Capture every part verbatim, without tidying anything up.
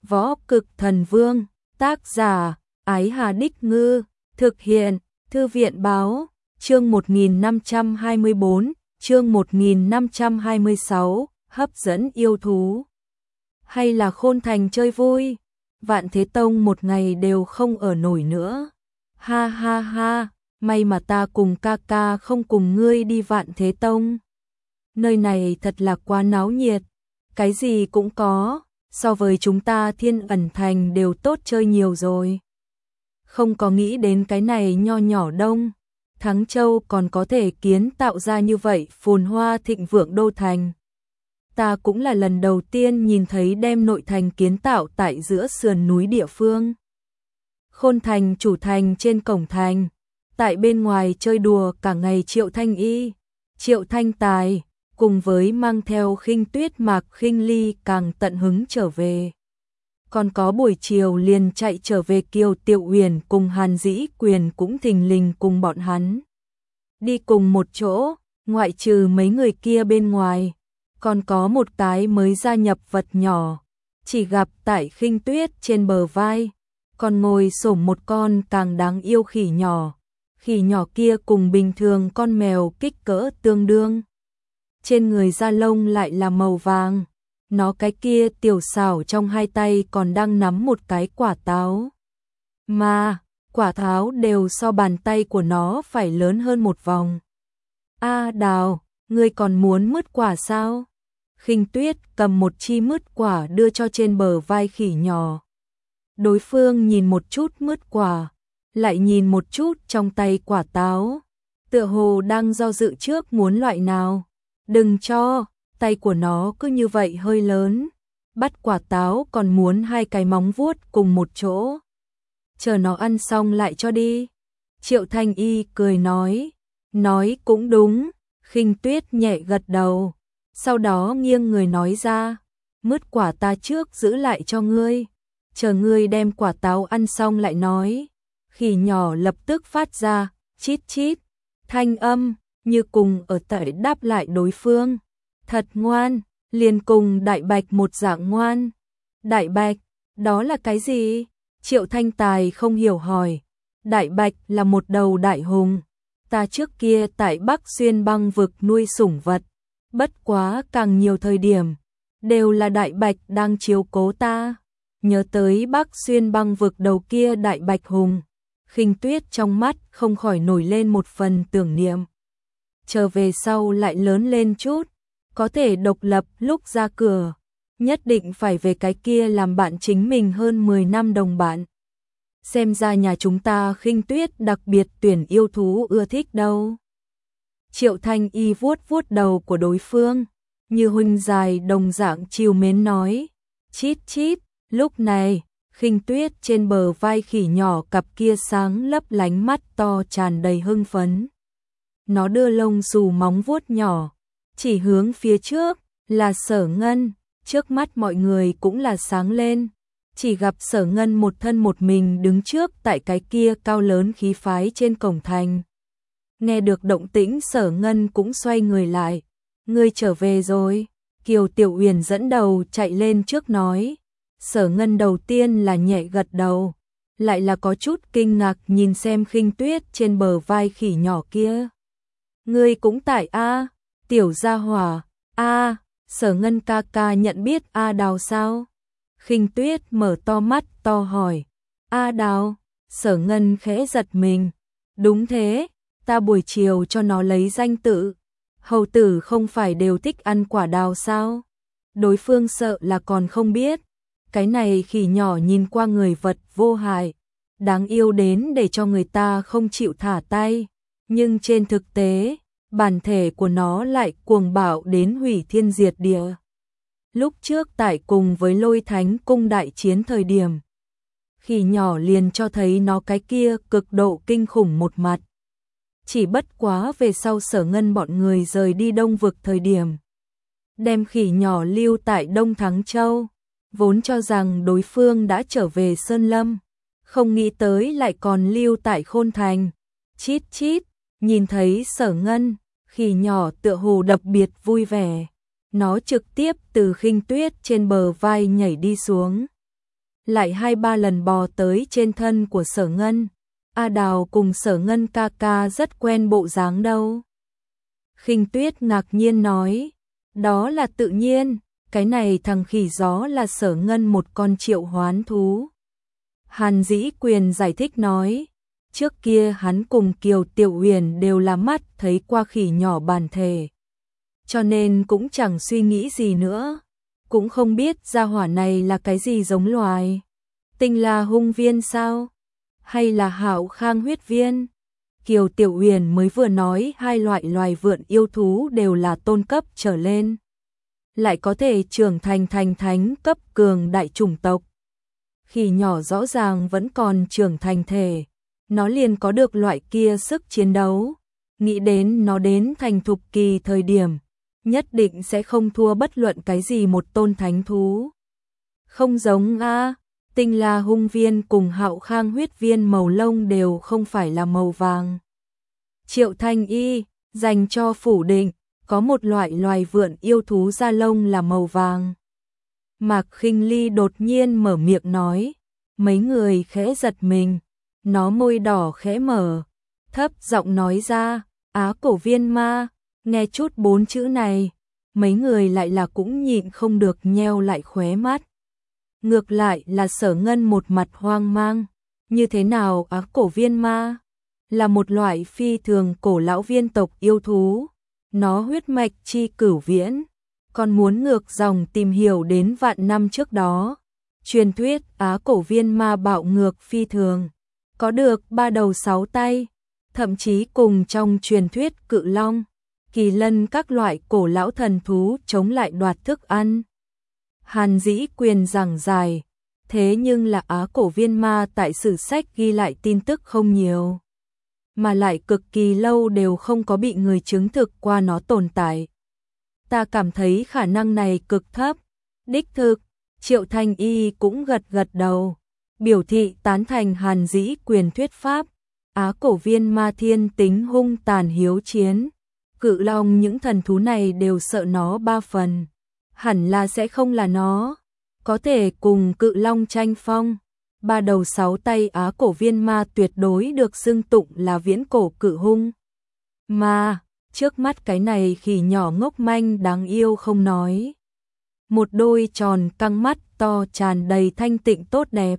Võ Cực Thần Vương, tác giả, Ái Hà Đích Ngư, thực hiện, Thư viện Báo, chương một nghìn năm trăm hai mươi bốn, chương một nghìn năm trăm hai mươi sáu, hấp dẫn yêu thú. Hay là Khôn Thành chơi vui, Vạn Thế Tông một ngày đều không ở nổi nữa. Ha ha ha, may mà ta cùng ca ca không cùng ngươi đi Vạn Thế Tông. Nơi này thật là quá náo nhiệt, cái gì cũng có, so với chúng ta Thiên Ẩn Thành đều tốt chơi nhiều rồi. Không có nghĩ đến cái này nho nhỏ Đông Thắng Châu còn có thể kiến tạo ra như vậy phồn hoa thịnh vượng đô thành. Ta cũng là lần đầu tiên nhìn thấy đem nội thành kiến tạo tại giữa sườn núi địa phương. Khôn Thành chủ thành trên cổng thành, tại bên ngoài chơi đùa cả ngày Triệu Thanh Y, Triệu Thanh Tài, cùng với mang theo Khinh Tuyết Mạc Khinh Ly càng tận hứng trở về. Còn có buổi chiều liền chạy trở về Kiều Tiểu Uyển cùng Hàn Dĩ Quyền cũng thình lình cùng bọn hắn đi cùng một chỗ, ngoại trừ mấy người kia bên ngoài, còn có một cái mới gia nhập vật nhỏ, chỉ gặp tại Khinh Tuyết trên bờ vai, còn ngồi xổm một con càng đáng yêu khỉ nhỏ. Khỉ nhỏ kia cùng bình thường con mèo kích cỡ tương đương. Trên người da lông lại là màu vàng, nó cái kia tiểu xảo trong hai tay còn đang nắm một cái quả táo. Mà, quả táo đều so bàn tay của nó phải lớn hơn một vòng. A Đào, ngươi còn muốn mứt quả sao? Khinh Tuyết cầm một chi mứt quả đưa cho trên bờ vai khỉ nhỏ. Đối phương nhìn một chút mứt quả, lại nhìn một chút trong tay quả táo, tựa hồ đang do dự trước muốn loại nào. Đừng cho, tay của nó cứ như vậy hơi lớn, bắt quả táo còn muốn hai cái móng vuốt cùng một chỗ. Chờ nó ăn xong lại cho đi. Triệu Thanh Y cười nói, nói cũng đúng. Khinh Tuyết nhẹ gật đầu, sau đó nghiêng người nói ra, mứt quả ta trước giữ lại cho ngươi, chờ ngươi đem quả táo ăn xong lại nói. Khỉ nhỏ lập tức phát ra chít chít thanh âm, như cùng ở tại đáp lại đối phương. Thật ngoan, liền cùng Đại Bạch một dạng ngoan. Đại Bạch, đó là cái gì? Triệu Thanh Tài không hiểu hỏi. Đại Bạch là một đầu đại hùng. Ta trước kia tại Bắc Xuyên băng vực nuôi sủng vật. Bất quá càng nhiều thời điểm, đều là Đại Bạch đang chiếu cố ta. Nhớ tới Bắc Xuyên băng vực đầu kia Đại Bạch hùng, Khinh Tuyết trong mắt không khỏi nổi lên một phần tưởng niệm. Trở về sau lại lớn lên chút, có thể độc lập lúc ra cửa, nhất định phải về cái kia làm bạn chính mình hơn mười năm đồng bạn. Xem ra nhà chúng ta Khinh Tuyết đặc biệt tuyển yêu thú ưa thích đâu. Triệu Thanh Y vuốt vuốt đầu của đối phương, như huynh dài đồng dạng chiều mến nói, chít chít. Lúc này, Khinh Tuyết trên bờ vai khỉ nhỏ cặp kia sáng lấp lánh mắt to tràn đầy hưng phấn. Nó đưa lông xù móng vuốt nhỏ, chỉ hướng phía trước, là Sở Ngân, trước mắt mọi người cũng là sáng lên. Chỉ gặp Sở Ngân một thân một mình đứng trước tại cái kia cao lớn khí phái trên cổng thành. Nghe được động tĩnh Sở Ngân cũng xoay người lại. Ngươi trở về rồi. Kiều Tiểu Uyển dẫn đầu chạy lên trước nói. Sở Ngân đầu tiên là nhẹ gật đầu, lại là có chút kinh ngạc nhìn xem Khinh Tuyết trên bờ vai khỉ nhỏ kia. Ngươi cũng tại a, tiểu gia hỏa, a, Sở Ngân ca ca nhận biết A Đào sao? Khinh Tuyết mở to mắt to hỏi. A Đào? Sở Ngân khẽ giật mình. Đúng thế, ta buổi chiều cho nó lấy danh tự. Hầu tử không phải đều thích ăn quả đào sao? Đối phương sợ là còn không biết. Cái này khỉ nhỏ nhìn qua người vật vô hại, đáng yêu đến để cho người ta không chịu thả tay. Nhưng trên thực tế, bản thể của nó lại cuồng bạo đến hủy thiên diệt địa. Lúc trước tại cùng với Lôi Thánh cung đại chiến thời điểm, khỉ nhỏ liền cho thấy nó cái kia cực độ kinh khủng một mặt. Chỉ bất quá về sau Sở Ngân bọn người rời đi Đông vực thời điểm, đem khỉ nhỏ lưu tại Đông Thắng Châu, vốn cho rằng đối phương đã trở về Sơn Lâm, không nghĩ tới lại còn lưu tại Khôn Thành. Chít chít, nhìn thấy Sở Ngân, khỉ nhỏ tựa hồ đặc biệt vui vẻ. Nó trực tiếp từ Khinh Tuyết trên bờ vai nhảy đi xuống. lại hai ba lần bò tới trên thân của Sở Ngân. A Đào cùng Sở Ngân ca ca rất quen bộ dáng đâu. Khinh Tuyết ngạc nhiên nói, đó là tự nhiên, cái này thằng khỉ gió là Sở Ngân một con triệu hoán thú. Hàn Dĩ Quyền giải thích nói, trước kia hắn cùng Kiều Tiểu Uyển đều là mắt thấy qua khỉ nhỏ bản thể, cho nên cũng chẳng suy nghĩ gì nữa, cũng không biết gia hỏa này là cái gì giống loài. Tinh La Hung Viên sao? Hay là Hạo Khang huyết viên? Kiều Tiểu Uyển mới vừa nói hai loại loài vượn yêu thú đều là tôn cấp trở lên, lại có thể trưởng thành thành thánh cấp cường đại chủng tộc. Khỉ nhỏ rõ ràng vẫn còn trưởng thành thể, nó liền có được loại kia sức chiến đấu, nghĩ đến nó đến thành thục kỳ thời điểm, nhất định sẽ không thua bất luận cái gì một tôn thánh thú. Không giống a, Tinh La Hung Viên cùng Hạo Khang huyết viên màu lông đều không phải là màu vàng. Triệu Thanh Y dành cho phủ định, có một loại loài vượn yêu thú da lông là màu vàng. Mạc Khinh Ly đột nhiên mở miệng nói, mấy người khẽ giật mình, nó môi đỏ khẽ mở, thấp giọng nói ra, Á Cổ Viên Ma. Nghe chút bốn chữ này, mấy người lại là cũng nhịn không được nheo lại khóe mắt. Ngược lại là Sở Ngân một mặt hoang mang, như thế nào Á Cổ Viên Ma? Là một loại phi thường cổ lão viên tộc yêu thú, nó huyết mạch chi cửu viễn, còn muốn ngược dòng tìm hiểu đến vạn năm trước đó. Truyền thuyết Á Cổ Viên Ma bạo ngược phi thường, có được ba đầu sáu tay, thậm chí cùng trong truyền thuyết cự long, kỳ lân các loại cổ lão thần thú chống lại đoạt thức ăn. Hàn Dĩ Quyền giảng giải, thế nhưng là Á Cổ Viên Ma tại sử sách ghi lại tin tức không nhiều, mà lại cực kỳ lâu đều không có bị người chứng thực qua nó tồn tại. Ta cảm thấy khả năng này cực thấp. Đích thực, Triệu Thanh Y cũng gật gật đầu, biểu thị tán thành Hàn Dĩ Quyền thuyết pháp. Á Cổ Viên Ma thiên tính hung tàn hiếu chiến, cự long những thần thú này đều sợ nó ba phần, hẳn là sẽ không là nó, có thể cùng cự long tranh phong. Ba đầu sáu tay Á Cổ Viên Ma tuyệt đối được xưng tụng là viễn cổ cự hung. Mà, trước mắt cái này khỉ nhỏ ngốc manh đáng yêu không nói. Một đôi tròn căng mắt to tràn đầy thanh tịnh tốt đẹp.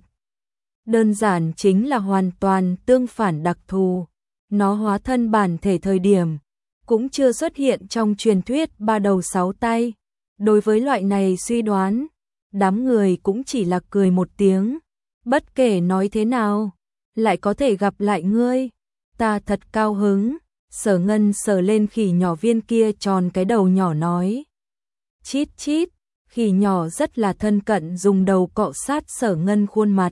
Đơn giản chính là hoàn toàn tương phản đặc thù. Nó hóa thân bản thể thời điểm, cũng chưa xuất hiện trong truyền thuyết ba đầu sáu tay. Đối với loại này suy đoán, đám người cũng chỉ là cười một tiếng. Bất kể nói thế nào, lại có thể gặp lại ngươi, ta thật cao hứng. Sở Ngân sờ lên khỉ nhỏ viên kia tròn cái đầu nhỏ nói. Chít chít, khỉ nhỏ rất là thân cận dùng đầu cọ sát Sở Ngân khuôn mặt.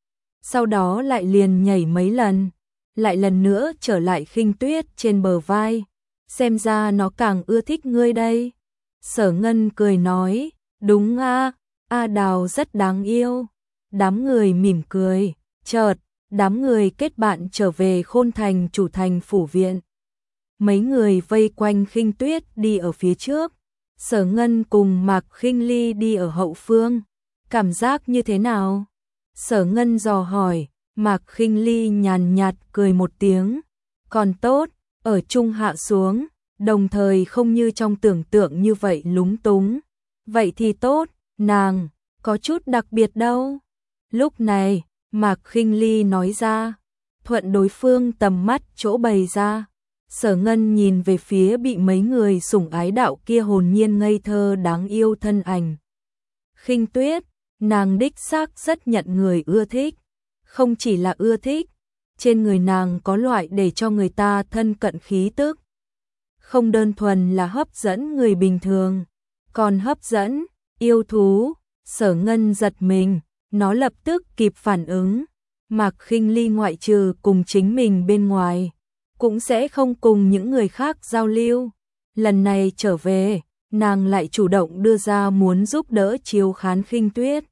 Sau đó lại liền nhảy mấy lần, lại lần nữa trở lại Khinh Tuyết trên bờ vai. Xem ra nó càng ưa thích ngươi đây. Sở Ngân cười nói, đúng a, A Đào rất đáng yêu. Đám người mỉm cười, chợt, đám người kết bạn trở về Khôn Thành chủ thành phủ viện. Mấy người vây quanh Khinh Tuyết đi ở phía trước, Sở Ngân cùng Mạc Khinh Ly đi ở hậu phương. Cảm giác như thế nào? Sở Ngân dò hỏi, Mạc Khinh Ly nhàn nhạt cười một tiếng. Còn tốt, ở chung hạ xuống, đồng thời không như trong tưởng tượng như vậy lúng túng. Vậy thì tốt, nàng, có chút đặc biệt đâu. Lúc này, Mạc Khinh Ly nói ra, thuận đối phương tầm mắt chỗ bày ra. Sở Ngân nhìn về phía bị mấy người sủng ái đạo kia hồn nhiên ngây thơ đáng yêu thân ảnh. Khinh Tuyết, nàng đích xác rất nhận người ưa thích. Không chỉ là ưa thích, trên người nàng có loại để cho người ta thân cận khí tức. Không đơn thuần là hấp dẫn người bình thường, còn hấp dẫn yêu thú. Sở Ngân giật mình, nó lập tức kịp phản ứng. Mạc Khinh Ly ngoại trừ cùng chính mình bên ngoài, cũng sẽ không cùng những người khác giao lưu. Lần này trở về, nàng lại chủ động đưa ra muốn giúp đỡ chiếu khán Khinh Tuyết.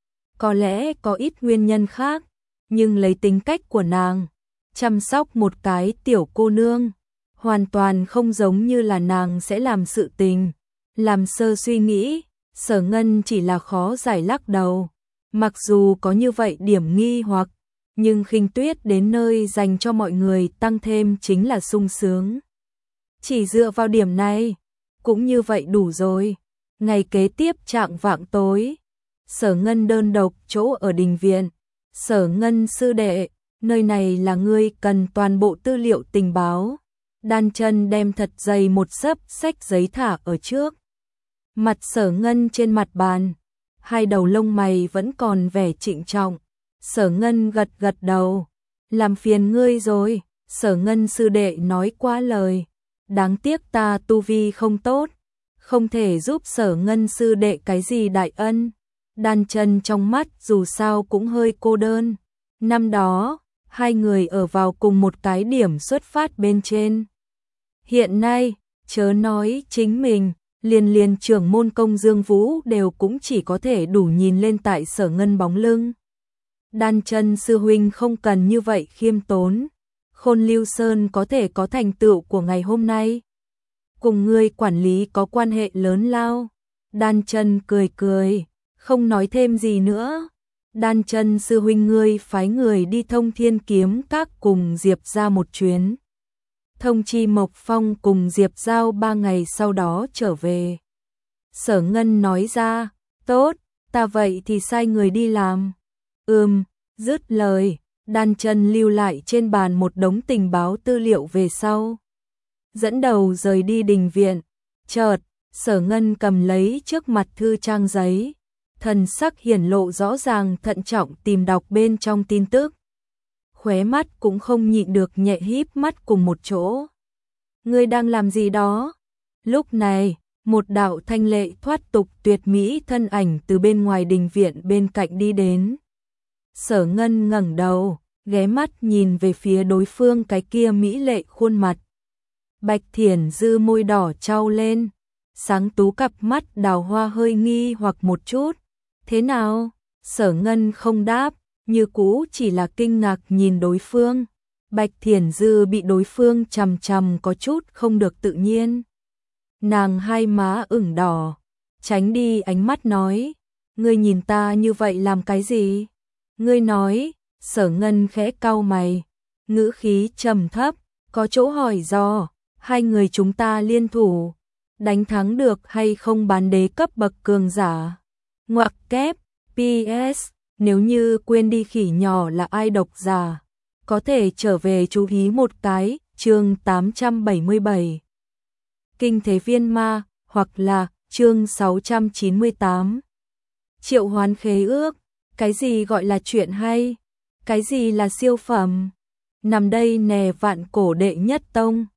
Có lẽ có ít nguyên nhân khác, nhưng lấy tính cách của nàng, chăm sóc một cái tiểu cô nương, hoàn toàn không giống như là nàng sẽ làm sự tình. Làm sơ suy nghĩ, Sở Ngân chỉ là khó giải lắc đầu. Mặc dù có như vậy điểm nghi hoặc, nhưng Khinh Tuyết đến nơi dành cho mọi người tăng thêm chính là sung sướng. Chỉ dựa vào điểm này, cũng như vậy đủ rồi. Ngày kế tiếp chạng vạng tối, Sở Ngân đơn độc chỗ ở đình viện. Sở Ngân sư đệ, nơi này là ngươi cần toàn bộ tư liệu tình báo. Đan Chân đem thật dày một xấp sách giấy thả ở trước mặt Sở Ngân trên mặt bàn, hai đầu lông mày vẫn còn vẻ trịnh trọng. Sở Ngân gật gật đầu, làm phiền ngươi rồi. Sở Ngân sư đệ nói quá lời, đáng tiếc ta tu vi không tốt, không thể giúp Sở Ngân sư đệ cái gì đại ân. Đan Chân trong mắt dù sao cũng hơi cô đơn. Năm đó, hai người ở vào cùng một cái điểm xuất phát bên trên. Hiện nay, chớ nói chính mình, liền liền trưởng môn Công Dương Vũ đều cũng chỉ có thể đủ nhìn lên tại Sở Ngân bóng lưng. Đan Chân sư huynh không cần như vậy khiêm tốn. Khôn Lưu Sơn có thể có thành tựu của ngày hôm nay, cùng ngươi quản lý có quan hệ lớn lao. Đan Chân cười cười, không nói thêm gì nữa. Đan Chân sư huynh ngươi phái người đi Thông Thiên Kiếm Các cùng Diệp ra một chuyến. Thông chi Mộc Phong cùng Diệp Giao ba ngày sau đó trở về. Sở Ngân nói ra, tốt, ta vậy thì sai người đi làm. Ừm, dứt lời, Đan Chân lưu lại trên bàn một đống tình báo tư liệu về sau. Dẫn đầu rời đi đình viện. Chợt, Sở Ngân cầm lấy trước mặt thư trang giấy, thần sắc hiển lộ rõ ràng thận trọng tìm đọc bên trong tin tức. Khóe mắt cũng không nhịn được nhẹ híp mắt cùng một chỗ. Ngươi đang làm gì đó? Lúc này, một đạo thanh lệ thoát tục tuyệt mỹ thân ảnh từ bên ngoài đình viện bên cạnh đi đến. Sở Ngân ngẩng đầu, ghé mắt nhìn về phía đối phương cái kia mỹ lệ khuôn mặt. Bạch Thiển Dư môi đỏ trao lên, sáng tú cặp mắt đào hoa hơi nghi hoặc một chút. Thế nào? Sở Ngân không đáp, như cũ chỉ là kinh ngạc nhìn đối phương. Bạch Thiển Dư bị đối phương chằm chằm có chút không được tự nhiên. Nàng hai má ửng đỏ, tránh đi ánh mắt nói, ngươi nhìn ta như vậy làm cái gì? Ngươi nói. Sở Ngân khẽ cau mày, ngữ khí trầm thấp, có chỗ hỏi dò, hai người chúng ta liên thủ, đánh thắng được hay không bán đế cấp bậc cường giả? Ngoặc kép, pê ét, nếu như quên đi khỉ nhỏ là ai độc giả, có thể trở về chú ý một cái, chương tám trăm bảy mươi bảy. Kinh thế viên ma, hoặc là chương sáu trăm chín mươi tám. Triệu hoán khế ước, cái gì gọi là chuyện hay? Cái gì là siêu phẩm? Nằm đây nè vạn cổ đệ nhất tông,